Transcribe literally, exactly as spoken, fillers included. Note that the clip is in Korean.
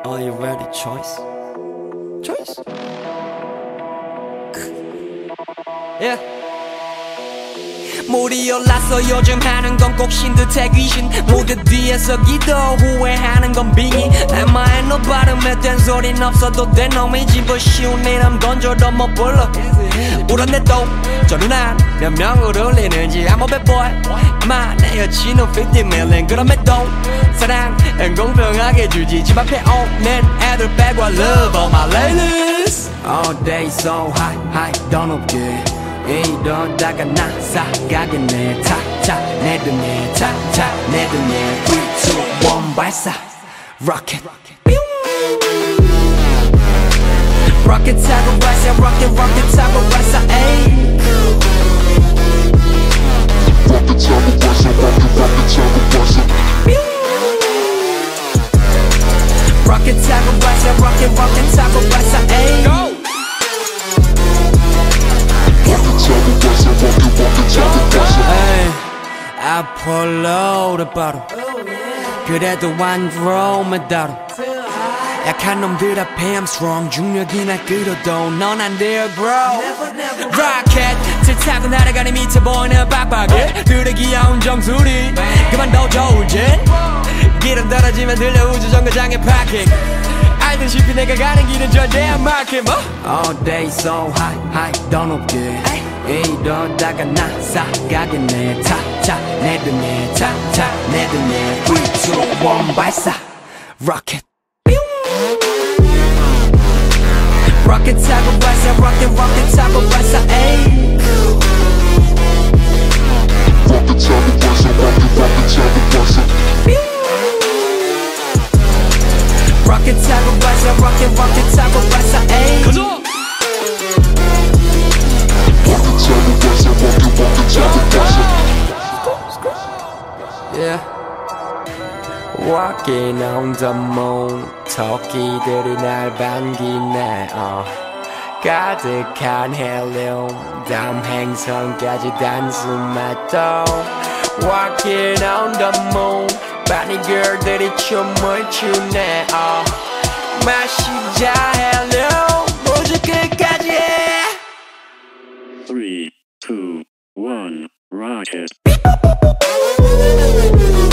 Are you ready, choice? Choice? Yeah. 물이 올라서 요즘 하는 건 꼭 신듯해 귀신 무대 뒤에서 기도 후회하는 건 빙의 나만의 너 발음에 댄소리는 없어도 돼 놈이 집어씌운 이름 건져도 못 불러 울었네도 저는 한 몇 명을 울리는지 I'm a bad boy 아마 내 여친은 fifty million 그럼에도 사랑은 공평하게 주지 집 앞에 오는 애들 빼고 I love all my ladies All day so high high 더 높게 이러다가 나 사가겠네 타타 내 등에 타타 내 등에 three two one 발사 Rocket Rocket 타고 발사 Rocket Rocket 타고 발사 에이 Rocket 타고 발사 Rocket Rocket 타고 발사 Rocket 타고 발사 Rocket Rocket 타고 발사 에이 Hey, Apollo the bottle 그래도 안드로메다로 약한 놈들 앞에 I'm strong 중력이나 끌어도 넌 안 돼요 bro Rocket 질 타고 날아가는 밑에 보이는 빡빡이 그래 귀여운 정수리 그만둬줘 울진 기름 떨어지면 들려 우주 정거장에 파킹 알다시피 내가 가는 길은 절대 안 막혀 뭐 All day so high high 더 높게 이러다가 나 사가겠네 타타 내 등에 타타 내 등에 three two one 발사 Rocket Rocket 타고 발사 Rocket Rocket 타고 발사 에이 Rocket 타고 발사 Rocket Rocket 타고 발사 Rocket 타고 발사 Rocket Rocket 타고 발사 에이 가자 Yeah. Walking on the moon 토끼들이 날 반기네 uh. 가득한 헬륨 다음 행성까지 단숨마도 Walking on the moon 바니 girl들이 춤을 추네 uh. 마시자 헬륨 우주 끝까지 three, two, one, rocket.